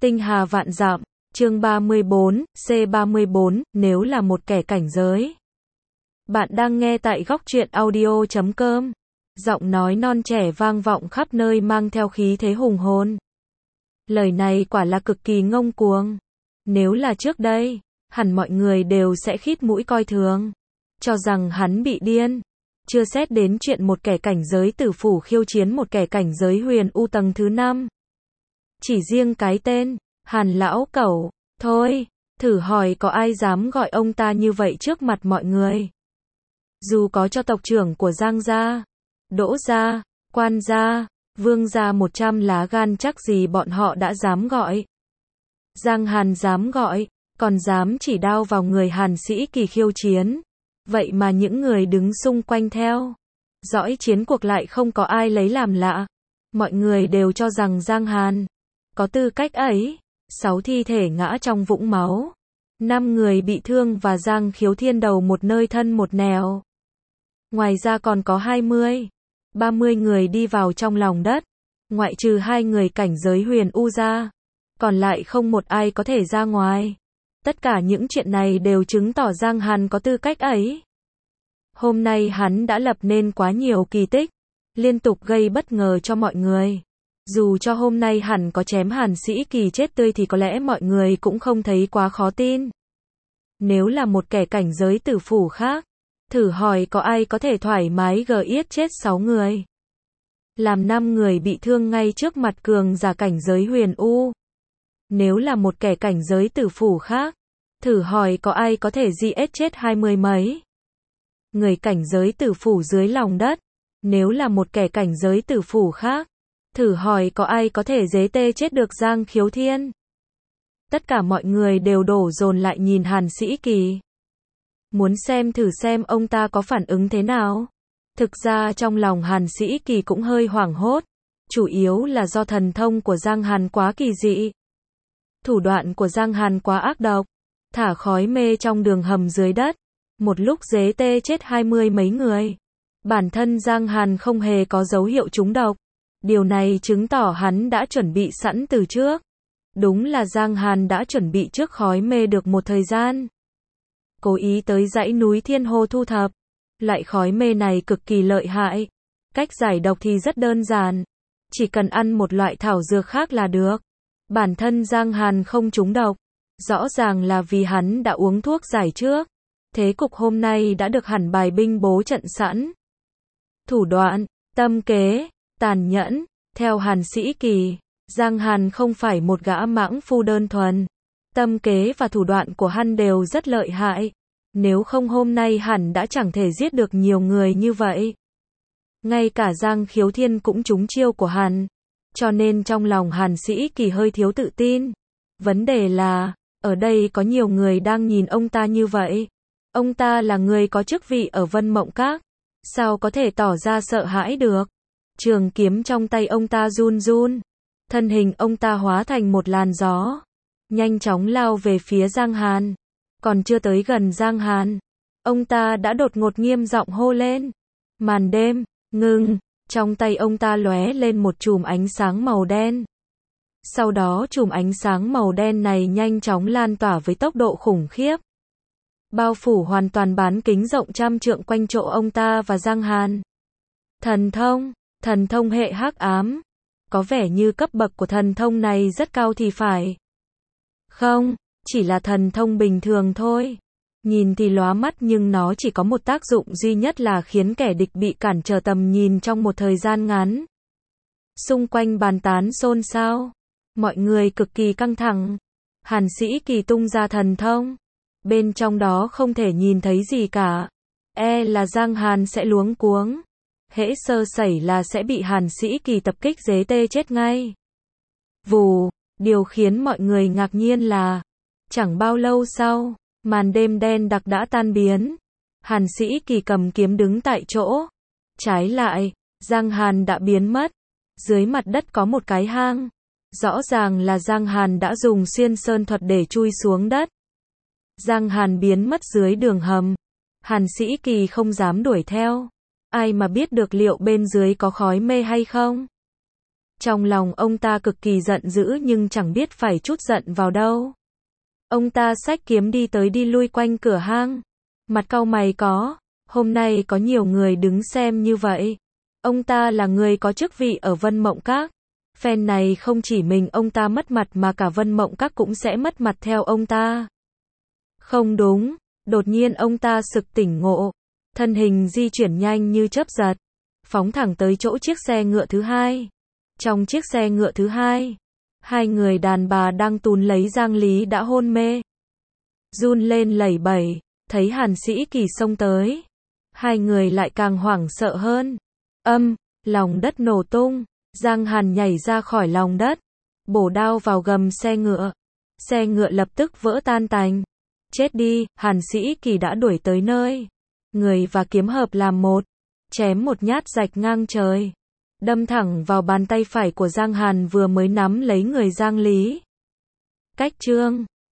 Tinh hà vạn dặm, chương 34, C34, nếu là một kẻ cảnh giới. Bạn đang nghe tại góc truyện audio.com. Giọng nói non trẻ vang vọng khắp nơi mang theo khí thế hùng hồn. Lời này quả là cực kỳ ngông cuồng. Nếu là trước đây, hẳn mọi người đều sẽ khít mũi coi thường, cho rằng hắn bị điên. Chưa xét đến chuyện một kẻ cảnh giới tử phủ khiêu chiến một kẻ cảnh giới huyền u tầng thứ 5. Chỉ riêng cái tên, Hàn lão cẩu, thôi, thử hỏi có ai dám gọi ông ta như vậy trước mặt mọi người. Dù có cho tộc trưởng của Giang gia, Đỗ gia, Quan gia, Vương gia 100 lá gan chắc gì bọn họ đã dám gọi. Giang Hàn dám gọi, còn dám chỉ đao vào người Hàn Sĩ Kỳ khiêu chiến. Vậy mà những người đứng xung quanh theo dõi chiến cuộc lại không có ai lấy làm lạ. Mọi người đều cho rằng Giang Hàn có tư cách ấy. 6 thi thể ngã trong vũng máu, 5 người bị thương và Giang Khiếu Thiên đầu một nơi thân một nẻo. Ngoài ra còn có 30 người đi vào trong lòng đất, ngoại trừ 2 người cảnh giới huyền u ra, còn lại không một ai có thể ra ngoài. Tất cả những chuyện này đều chứng tỏ Giang Hàn có tư cách ấy. Hôm nay hắn đã lập nên quá nhiều kỳ tích, liên tục gây bất ngờ cho mọi người. Dù cho hôm nay hẳn có chém Hàn Sĩ Kỳ chết tươi thì có lẽ mọi người cũng không thấy quá khó tin. Nếu là một kẻ cảnh giới tử phủ khác, thử hỏi có ai có thể thoải mái giết chết 6 người. Làm 5 người bị thương ngay trước mặt cường giả cảnh giới huyền u. Nếu là một kẻ cảnh giới tử phủ khác, thử hỏi có ai có thể giết chết 20 mấy người cảnh giới tử phủ dưới lòng đất. Nếu là một kẻ cảnh giới tử phủ khác, thử hỏi có ai có thể chết được Giang Khiếu Thiên. Tất cả mọi người đều đổ dồn lại nhìn Hàn Sĩ Kỳ, muốn thử xem ông ta có phản ứng thế nào. Thực ra trong lòng Hàn Sĩ Kỳ cũng hơi hoảng hốt, chủ yếu là do thần thông của Giang Hàn quá kỳ dị. Thủ đoạn của Giang Hàn quá ác độc, thả khói mê trong đường hầm dưới đất, một lúc chết 20 mấy người. Bản thân Giang Hàn không hề có dấu hiệu trúng độc. Điều này chứng tỏ hắn đã chuẩn bị sẵn từ trước. Đúng là Giang Hàn đã chuẩn bị trước khói mê được một thời gian. Cố ý tới dãy núi Thiên Hồ thu thập. Loại khói mê này cực kỳ lợi hại. Cách giải độc thì rất đơn giản. Chỉ cần ăn một loại thảo dược khác là được. Bản thân Giang Hàn không trúng độc. Rõ ràng là vì hắn đã uống thuốc giải trước. Thế cục hôm nay đã được hẳn bài binh bố trận sẵn. Thủ đoạn, tâm kế, tàn nhẫn, theo Hàn Sĩ Kỳ, Giang Hàn không phải một gã mãng phu đơn thuần. Tâm kế và thủ đoạn của hắn đều rất lợi hại. Nếu không hôm nay hẳn đã chẳng thể giết được nhiều người như vậy. Ngay cả Giang Khiếu Thiên cũng trúng chiêu của hắn. Cho nên trong lòng Hàn Sĩ Kỳ hơi thiếu tự tin. Vấn đề là, ở đây có nhiều người đang nhìn ông ta như vậy. Ông ta là người có chức vị ở Vân Mộng Các. Sao có thể tỏ ra sợ hãi được? Trường kiếm trong tay ông ta run run. Thân hình ông ta hóa thành một làn gió, nhanh chóng lao về phía Giang Hàn. Còn chưa tới gần Giang Hàn, ông ta đã đột ngột nghiêm giọng hô lên. Màn đêm, ngừng. Trong tay ông ta lóe lên một chùm ánh sáng màu đen. Sau đó chùm ánh sáng màu đen này nhanh chóng lan tỏa với tốc độ khủng khiếp, bao phủ hoàn toàn bán kính rộng trăm trượng quanh chỗ ông ta và Giang Hàn. Thần thông hệ hắc ám. Có vẻ như cấp bậc của thần thông này rất cao thì phải. Không, chỉ là thần thông bình thường thôi. Nhìn thì lóa mắt nhưng nó chỉ có một tác dụng duy nhất là khiến kẻ địch bị cản trở tầm nhìn trong một thời gian ngắn. Xung quanh bàn tán xôn xao. Mọi người cực kỳ căng thẳng. Hàn Sĩ Kỳ tung ra thần thông. Bên trong đó không thể nhìn thấy gì cả. Là Giang Hàn sẽ luống cuống. Hễ sơ sẩy là sẽ bị Hàn Sĩ Kỳ tập kích chết ngay. Vù, điều khiến mọi người ngạc nhiên là, chẳng bao lâu sau, màn đêm đen đặc đã tan biến. Hàn Sĩ Kỳ cầm kiếm đứng tại chỗ. Trái lại, Giang Hàn đã biến mất. Dưới mặt đất có một cái hang. Rõ ràng là Giang Hàn đã dùng xuyên sơn thuật để chui xuống đất. Giang Hàn biến mất dưới đường hầm. Hàn Sĩ Kỳ không dám đuổi theo. Ai mà biết được liệu bên dưới có khói mê hay không? Trong lòng ông ta cực kỳ giận dữ nhưng chẳng biết phải trút giận vào đâu. Ông ta xách kiếm đi tới đi lui quanh cửa hang. Mặt cau mày hôm nay có nhiều người đứng xem như vậy. Ông ta là người có chức vị ở Vân Mộng Các. Phen này không chỉ mình ông ta mất mặt mà cả Vân Mộng Các cũng sẽ mất mặt theo ông ta. Không đúng, đột nhiên ông ta sực tỉnh ngộ. Thân hình di chuyển nhanh như chớp giật. Phóng thẳng tới chỗ chiếc xe ngựa thứ hai. Trong chiếc xe ngựa thứ hai, hai người đàn bà đang túm lấy Giang Lý đã hôn mê. Run lên lẩy bẩy, thấy Hàn Sĩ Kỳ xông tới. Hai người lại càng hoảng sợ hơn. Lòng đất nổ tung. Giang Hàn nhảy ra khỏi lòng đất, bổ đao vào gầm xe ngựa. Xe ngựa lập tức vỡ tan tành. Chết đi, Hàn Sĩ Kỳ đã đuổi tới nơi. Người và kiếm hợp làm một, chém một nhát rạch ngang trời, đâm thẳng vào bàn tay phải của Giang Hàn vừa mới nắm lấy người Giang Lý. Cách chương